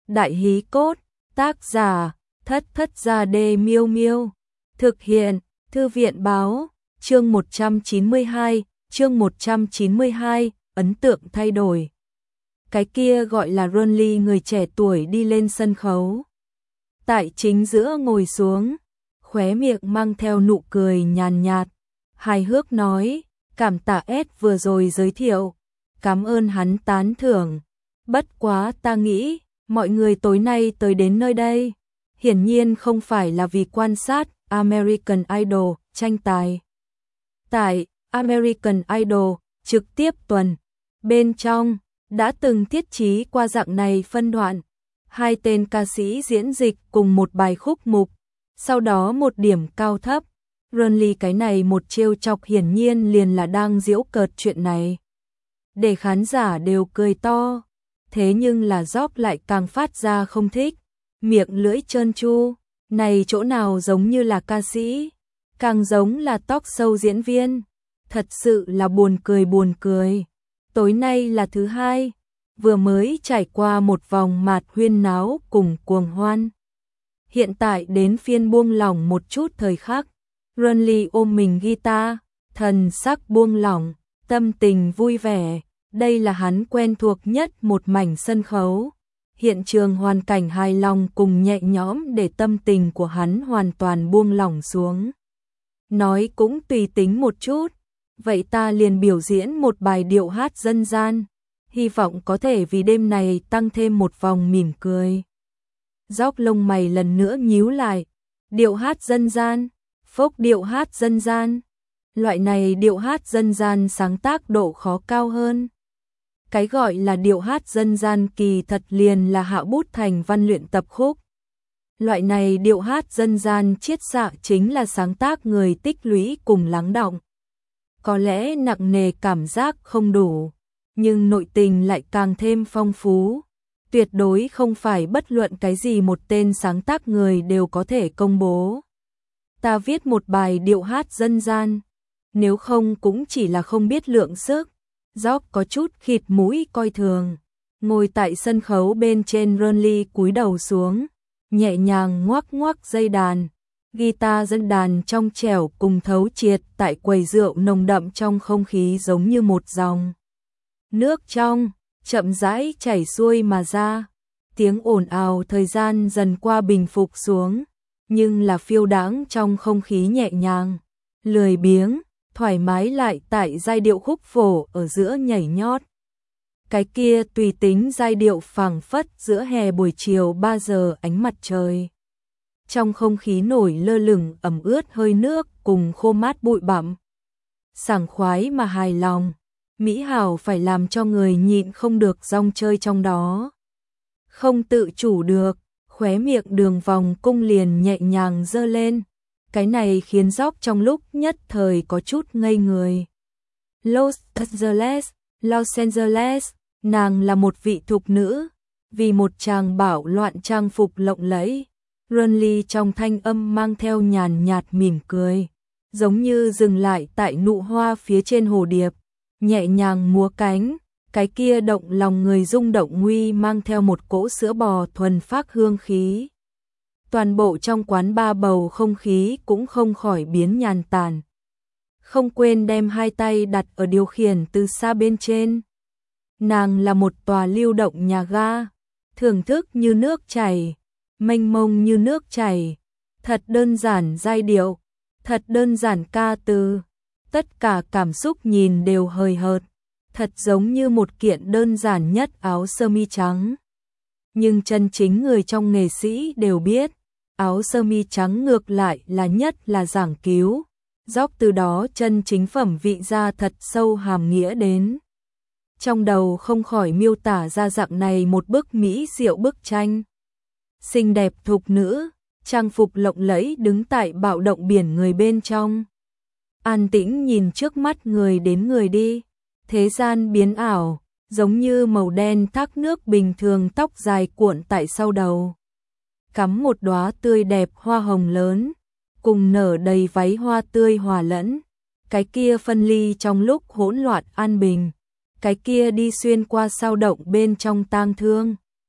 Đại hí cốt, tác giả, Thất Thất Gia Đê Miêu Miêu. Thực hiện, Thư viện báo, chương 192, ấn tượng thay đổi. Cái kia gọi là Ronly, người trẻ tuổi đi lên sân khấu. Tại chính giữa ngồi xuống, khóe miệng mang theo nụ cười nhàn nhạt, hài hước nói, cảm tạ S vừa rồi giới thiệu, cảm ơn hắn tán thưởng. Bất quá ta nghĩ, mọi người tối nay tới đến nơi đây, hiển nhiên không phải là vì quan sát American Idol tranh tài. Tại American Idol trực tiếp tuần, bên trong đã từng thiết trí qua dạng này phân đoạn, hai tên ca sĩ diễn dịch cùng một bài khúc mục, sau đó một điểm cao thấp. Ronly cái này một trêu chọc hiển nhiên liền là đang giễu cợt chuyện này, để khán giả đều cười to. Thế nhưng là Job lại càng phát ra không thích, miệng lưỡi trơn tru, này chỗ nào giống như là ca sĩ, càng giống là talk show diễn viên, thật sự là buồn cười. Tối nay là thứ hai, vừa mới trải qua một vòng mạt huyên náo cùng cuồng hoan. Hiện tại đến phiên buông lỏng một chút thời khắc, Ronly ôm mình guitar, thần sắc buông lỏng, tâm tình vui vẻ. Đây là hắn quen thuộc nhất một mảnh sân khấu. Hiện trường hoàn cảnh hài lòng cùng nhẹ nhõm để tâm tình của hắn hoàn toàn buông lỏng xuống. Nói cũng tùy tính một chút, vậy ta liền biểu diễn một bài điệu hát dân gian, hy vọng có thể vì đêm này tăng thêm một vòng mỉm cười. Dóc lông mày lần nữa nhíu lại, điệu hát dân gian, phốc điệu hát dân gian. Loại này điệu hát dân gian sáng tác độ khó cao hơn. Cái gọi là điệu hát dân gian kỳ thật liền là hạ bút thành văn luyện tập khúc. Loại này điệu hát dân gian chiết xạ chính là sáng tác người tích lũy cùng lắng đọng. Có lẽ nặng nề cảm giác không đủ, nhưng nội tình lại càng thêm phong phú. Tuyệt đối không phải bất luận cái gì một tên sáng tác người đều có thể công bố. Ta viết một bài điệu hát dân gian, nếu không cũng chỉ là không biết lượng sức. Job có chút khịt mũi coi thường, ngồi tại sân khấu bên trên. Ronly cúi đầu xuống, nhẹ nhàng ngoắc dây đàn, guitar dẫn đàn trong trẻo cùng thấu triệt tại quầy rượu nồng đậm trong không khí giống như một dòng nước trong, chậm rãi chảy xuôi mà ra. Tiếng ồn ào thời gian dần qua bình phục xuống, nhưng là phiêu đãng trong không khí nhẹ nhàng, lười biếng, thoải mái lại tại giai điệu khúc phổ ở giữa nhảy nhót. Cái kia tùy tính giai điệu phảng phất giữa hè buổi chiều 3 giờ ánh mặt trời. Trong không khí nổi lơ lửng ẩm ướt hơi nước cùng khô mát bụi bặm. Sảng khoái mà hài lòng, mỹ hảo phải làm cho người nhịn không được rong chơi trong đó. Không tự chủ được, khóe miệng đường vòng cung liền nhẹ nhàng giơ lên. Cái này khiến Job trong lúc nhất thời có chút ngây người. Los Angeles, nàng là một vị thục nữ, vì một chàng bảo loạn trang phục lộng lẫy. Ronly trong thanh âm mang theo nhàn nhạt mỉm cười, giống như dừng lại tại nụ hoa phía trên hồ điệp, nhẹ nhàng múa cánh, cái kia động lòng người rung động nguy mang theo một cỗ sữa bò thuần phác hương khí. Toàn bộ trong quán bar bầu không khí cũng không khỏi biến nhàn tản. Không quên đem hai tay đặt ở điều khiển từ xa bên trên. Nàng là một tòa lưu động nhà ga, thưởng thức như nước chảy, mênh mông như nước chảy. Thật đơn giản giai điệu, thật đơn giản ca từ, tất cả cảm xúc nhìn đều hời hợt, thật giống như một kiện đơn giản nhất áo sơ mi trắng. Nhưng chân chính người trong nghệ sĩ đều biết, áo sơ mi trắng ngược lại là nhất là giảng cứu. Job từ đó chân chính phẩm vị ra thật sâu hàm nghĩa đến. Trong đầu không khỏi miêu tả ra dạng này một bức mỹ diệu bức tranh. Xinh đẹp thục nữ, trang phục lộng lẫy đứng tại bạo động biển người bên trong. An tĩnh nhìn trước mắt người đến người đi. Thế gian biến ảo, giống như màu đen thác nước bình thường, tóc dài cuộn tại sau đầu. Cắm một đóa tươi đẹp hoa hồng lớn, cùng nở đầy váy hoa tươi hòa lẫn. Cái kia phân ly trong lúc hỗn loạn an bình, cái kia đi xuyên qua sao động bên trong tang thương.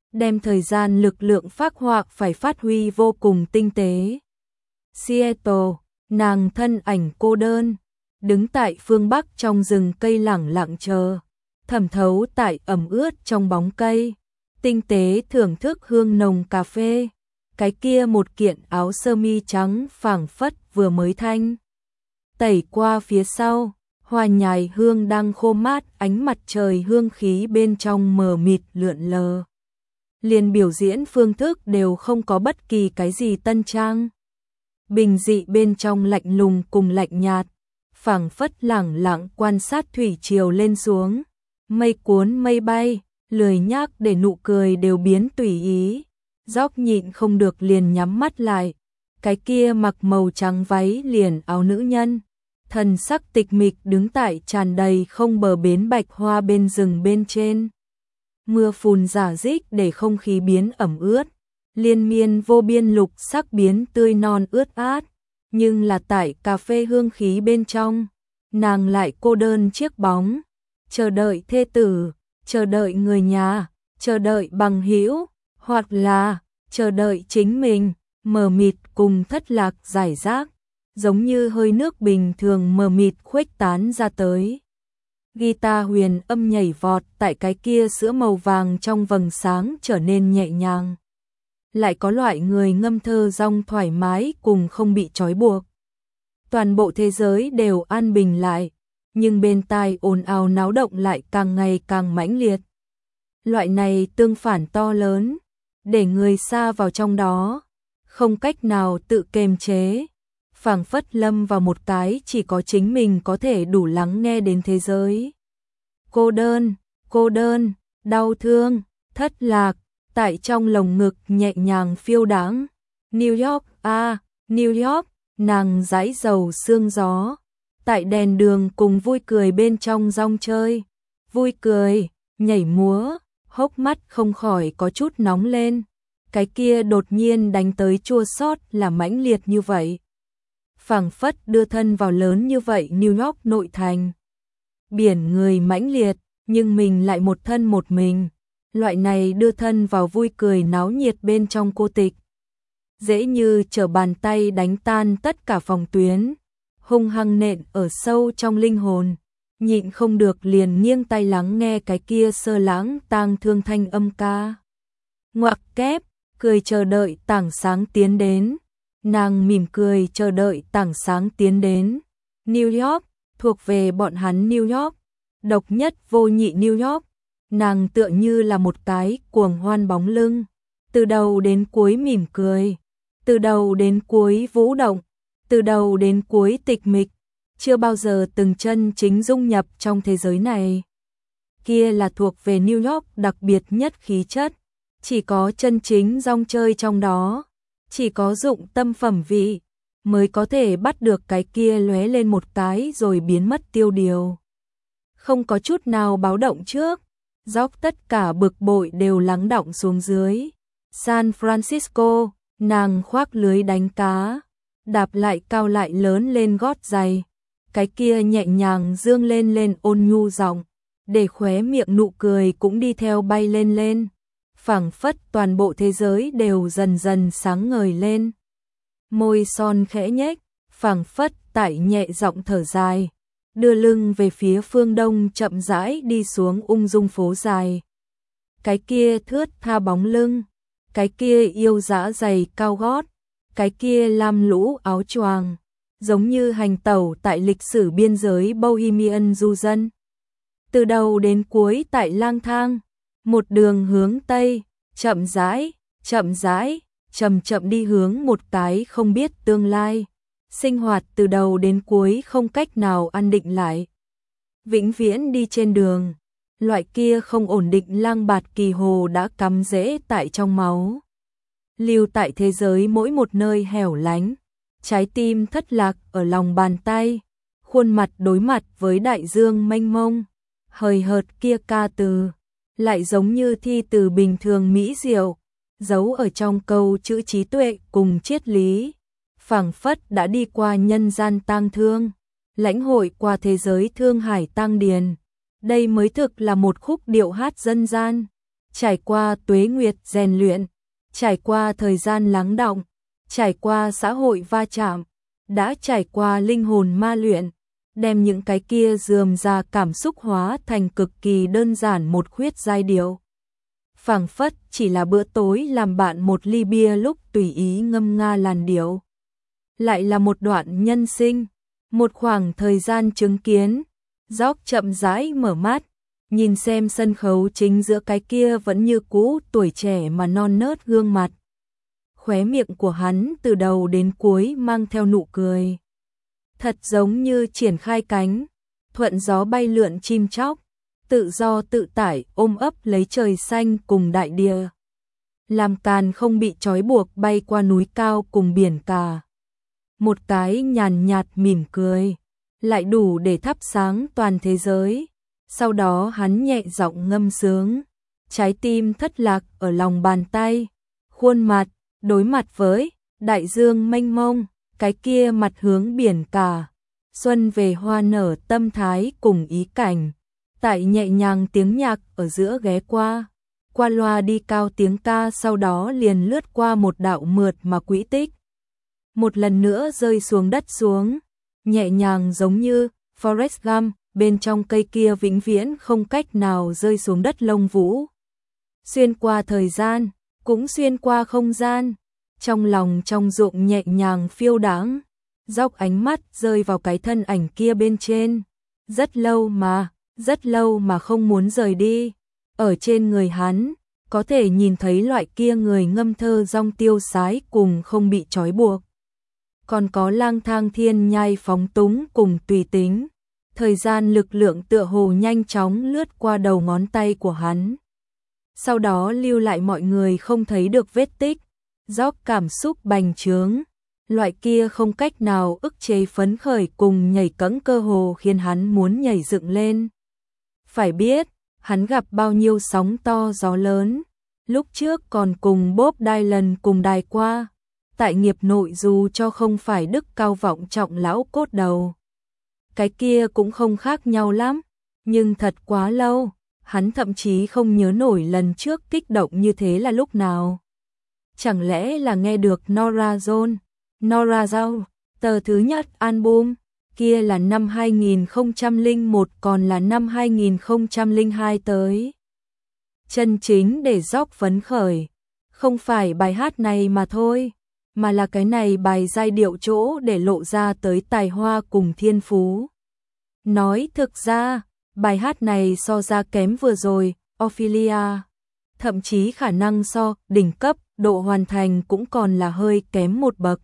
đem thời gian lực lượng phác họa phải phát huy vô cùng tinh tế. Seattle, nàng thân ảnh cô đơn, đứng tại phương Bắc trong rừng cây lẳng lặng chờ, thẩm thấu tại ẩm ướt trong bóng cây, tinh tế thưởng thức hương nồng cà phê. Cái kia một kiện áo sơ mi trắng phảng phất vừa mới thanh tẩy qua phía sau, hoa nhài hương đang khô mát, ánh mặt trời hương khí bên trong mờ mịt lượn lờ. Liền biểu diễn phương thức đều không có bất kỳ cái gì tân trang. Bình dị bên trong lạnh lùng cùng lạnh nhạt, phảng phất lẳng lặng quan sát thủy triều lên xuống, mây cuốn mây bay, lười nhác để nụ cười đều biến tùy ý. Dóc nhịn không được liền nhắm mắt lại, cái kia mặc màu trắng váy liền áo nữ nhân, thần sắc tịch mịch đứng tại tràn đầy không bờ bến bạch hoa bên rừng bên trên. Mưa phùn rả rích để không khí biến ẩm ướt, liên miên vô biên lục sắc biến tươi non ướt át, nhưng là tại cà phê hương khí bên trong, nàng lại cô đơn chiếc bóng, chờ đợi thê tử, chờ đợi người nhà, chờ đợi bằng hữu, hoặc là chờ đợi chính mình, mờ mịt cùng thất lạc giải rác, giống như hơi nước bình thường mờ mịt khuếch tán ra tới. Guitar huyền âm nhảy vọt tại cái kia sữa màu vàng trong vầng sáng trở nên nhẹ nhàng. Lại có loại người ngâm thơ rong thoải mái cùng không bị trói buộc. Toàn bộ thế giới đều an bình lại, nhưng bên tai ồn ào náo động lại càng ngày càng mãnh liệt. Loại này tương phản to lớn, để người xa vào trong đó, không cách nào tự kiềm chế, phảng phất lâm vào một cái chỉ có chính mình có thể đủ lắng nghe đến thế giới. Cô đơn, đau thương, thất lạc, tại trong lồng ngực nhẹ nhàng phiêu đãng. New York, New York, nàng dãi dầu sương gió, tại đèn đường cùng vui cười bên trong rong chơi, vui cười, nhảy múa, hốc mắt không khỏi có chút nóng lên. Cái kia đột nhiên đánh tới chua xót là mãnh liệt như vậy. Phảng phất đưa thân vào lớn như vậy New York nội thành. Biển người mãnh liệt, nhưng mình lại một thân một mình. Loại này đưa thân vào vui cười náo nhiệt bên trong cô tịch. Dễ như trở bàn tay đánh tan tất cả phòng tuyến, hung hăng nện ở sâu trong linh hồn. Nhịn không được liền nghiêng tai lắng nghe cái kia sơ lãng tang thương thanh âm ca. Ngoặc kép, cười chờ đợi tảng sáng tiến đến. Nàng mỉm cười chờ đợi tảng sáng tiến đến. New York, thuộc về bọn hắn New York, độc nhất vô nhị New York. Nàng tựa như là một cái cuồng hoan bóng lưng, từ đầu đến cuối mỉm cười, từ đầu đến cuối vũ động, từ đầu đến cuối tịch mịch, chưa bao giờ từng chân chính dung nhập trong thế giới này. Kia là thuộc về New York đặc biệt nhất khí chất, chỉ có chân chính rong chơi trong đó, chỉ có dụng tâm phẩm vị mới có thể bắt được cái kia lóe lên một cái rồi biến mất tiêu điều. Không có chút nào báo động trước, dốc tất cả bực bội đều lắng đọng xuống dưới. San Francisco, nàng khoác lưới đánh cá, đạp lại cao lại lớn lên gót giày, cái kia nhẹ nhàng dương lên lên ôn nhu giọng, để khóe miệng nụ cười cũng đi theo bay lên lên. Phảng phất toàn bộ thế giới đều dần dần sáng ngời lên. Môi son khẽ nhếch, phảng phất tại nhẹ giọng thở dài, đưa lưng về phía phương đông chậm rãi đi xuống ung dung phố dài. Cái kia thướt tha bóng lưng, cái kia yêu dã giày cao gót, cái kia lam lũ áo choàng, giống như hành tẩu tại lịch sử biên giới Bohemian du dân. Từ đầu đến cuối tại lang thang, một đường hướng Tây, chậm rãi, chậm chậm đi hướng một cái không biết tương lai. Sinh hoạt từ đầu đến cuối không cách nào an định lại. Vĩnh viễn đi trên đường, loại kia không ổn định lang bạt kỳ hồ đã cắm rễ tại trong máu. Lưu tại thế giới mỗi một nơi hẻo lánh, trái tim thất lạc ở lòng bàn tay, khuôn mặt đối mặt với đại dương mênh mông, hời hợt kia ca từ, lại giống như thi từ bình thường mỹ diệu, giấu ở trong câu chữ trí tuệ cùng triết lý. Phảng phất đã đi qua nhân gian tang thương, lãnh hội qua thế giới thương hải tang điền. Đây mới thực là một khúc điệu hát dân gian. trải qua tuế nguyệt rèn luyện, trải qua thời gian lắng đọng, trải qua xã hội va chạm, đã trải qua linh hồn ma luyện, đem những cái kia rườm rà cảm xúc hóa thành cực kỳ đơn giản một khuyết giai điệu. Phảng phất chỉ là bữa tối làm bạn một ly bia lúc tùy ý ngâm nga làn điệu. Lại là một đoạn nhân sinh, một khoảng thời gian chứng kiến. Rock chậm rãi mở mắt, nhìn xem sân khấu chính giữa cái kia vẫn như cũ tuổi trẻ mà non nớt gương mặt. Khóe miệng của hắn từ đầu đến cuối mang theo nụ cười. Thật giống như triển khai cánh, thuận gió bay lượn chim chóc, tự do tự tại ôm ấp lấy trời xanh cùng đại địa. Làm càn không bị trói buộc bay qua núi cao cùng biển cả. Một cái nhàn nhạt mỉm cười, lại đủ để thắp sáng toàn thế giới. Sau đó hắn nhẹ giọng ngâm sướng, trái tim thất lạc ở lòng bàn tay, khuôn mặt đối mặt với đại dương mênh mông, cái kia mặt hướng biển cả. Xuân về hoa nở tâm thái cùng ý cảnh, tại nhẹ nhàng tiếng nhạc ở giữa ghé qua loa đi cao tiếng ca, sau đó liền lướt qua một đạo mượt mà quỹ tích. Một lần nữa rơi xuống đất xuống, nhẹ nhàng giống như Forrest Gump, bên trong cây kia vĩnh viễn không cách nào rơi xuống đất lông vũ. Xuyên qua thời gian, cũng xuyên qua không gian, trong lòng trong ruộng nhẹ nhàng phiêu đãng, dọc ánh mắt rơi vào cái thân ảnh kia bên trên. Rất lâu mà không muốn rời đi. Ở trên người hắn, có thể nhìn thấy loại kia người ngâm thơ dong tiêu sái cùng không bị trói buộc. Còn có lang thang thiên nhai phóng túng cùng tùy tính. Thời gian lực lượng tựa hồ nhanh chóng lướt qua đầu ngón tay của hắn. Sau đó lưu lại mọi người không thấy được vết tích. Dốc cảm xúc bành trướng. Loại kia không cách nào ức chế phấn khởi cùng nhảy cẫng cơ hồ khiến hắn muốn nhảy dựng lên. Phải biết, hắn gặp bao nhiêu sóng to gió lớn. Lúc trước còn cùng Bob Dylan cùng đài qua. Tại nghiệp nội dù cho không phải đức cao vọng trọng lão cốt đầu. Cái kia cũng không khác nhau lắm. Nhưng thật quá lâu, hắn thậm chí không nhớ nổi lần trước kích động như thế là lúc nào. Chẳng lẽ là nghe được Nora Jones, tờ thứ nhất album, kia là năm 2001 còn là năm 2002 tới. Chân chính để Rock phấn khởi, không phải bài hát này mà thôi, mà là cái này bài giai điệu chỗ để lộ ra tới tài hoa cùng thiên phú. Nói thực ra, bài hát này so ra kém vừa rồi, Ophelia. Thậm chí khả năng so đỉnh cấp, độ hoàn thành cũng còn là hơi kém một bậc.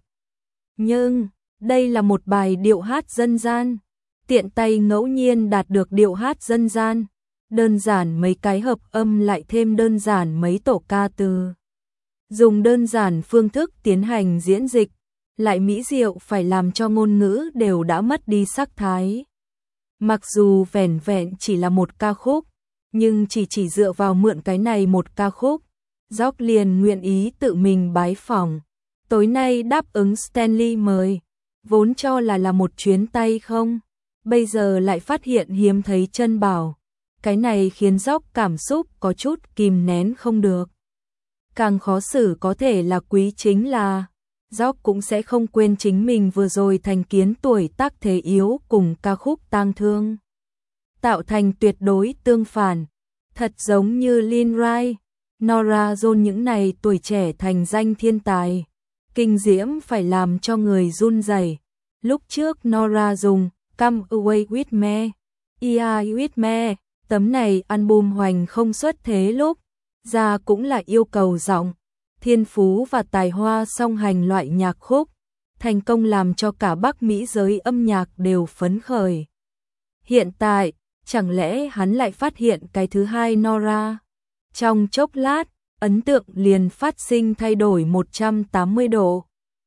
Nhưng, đây là một bài điệu hát dân gian. Tiện tay ngẫu nhiên đạt được điệu hát dân gian. Đơn giản mấy cái hợp âm lại thêm đơn giản mấy tổ ca từ. Dùng đơn giản phương thức tiến hành diễn dịch, lại mỹ diệu phải làm cho ngôn ngữ đều đã mất đi sắc thái. Mặc dù vẻn vẹn chỉ là một ca khúc, nhưng chỉ dựa vào mượn cái này một ca khúc, Rock liền nguyện ý tự mình bái phỏng. Tối nay đáp ứng Stanley mời, vốn cho là một chuyến tay không, bây giờ lại phát hiện hiếm thấy chân bảo. Cái này khiến Rock cảm xúc có chút kìm nén không được. Càng khó xử có thể là quý chính là Rock cũng sẽ không quên chính mình vừa rồi thành kiến tuổi tác thế yếu cùng ca khúc tang thương. Tạo thành tuyệt đối tương phản, thật giống như Lynn Wright, Nora Jones những này tuổi trẻ thành danh thiên tài. Kinh diễm phải làm cho người run rẩy. Lúc trước Nora dùng Come Away With Me, Yeah With Me, tấm này album hoành không xuất thế lúc ra cũng là yêu cầu giọng, thiên phú và tài hoa song hành loại nhạc khúc, thành công làm cho cả Bắc Mỹ giới âm nhạc đều phấn khởi. Hiện tại, chẳng lẽ hắn lại phát hiện cái thứ hai Nora? Trong chốc lát, ấn tượng liền phát sinh thay đổi 180 độ.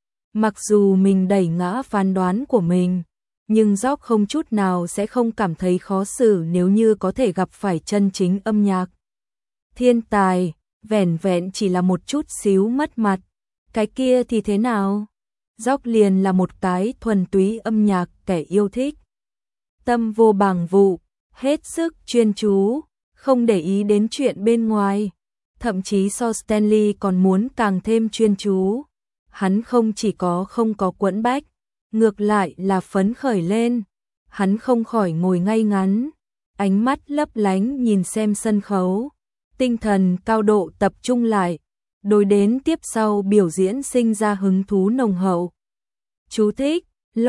Mặc dù mình đẩy ngã phán đoán của mình, nhưng Rock không chút nào sẽ không cảm thấy khó xử nếu như có thể gặp phải chân chính âm nhạc thiên tài, vẻn vẹn chỉ là một chút xíu mất mặt. Cái kia thì thế nào? Rock liền là một cái thuần túy âm nhạc kẻ yêu thích. Tâm vô bàng vụ, hết sức chuyên chú, không để ý đến chuyện bên ngoài. thậm chí so Stanley còn muốn càng thêm chuyên chú. Hắn không chỉ không có quẫn bách, ngược lại là phấn khởi lên. Hắn không khỏi ngồi ngay ngắn, ánh mắt lấp lánh nhìn xem sân khấu, tinh thần cao độ tập trung lại, đối đến tiếp sau biểu diễn sinh ra hứng thú nồng hậu. Chú thích: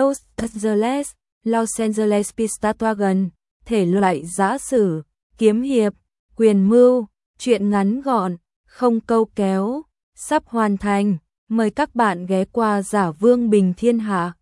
Los Angeles Pistachwagon, thể loại giã sử, kiếm hiệp, quyền mưu, truyện ngắn gọn, không câu kéo, sắp hoàn thành. Mời các bạn ghé qua Giả Vương Bình Thiên Hạ.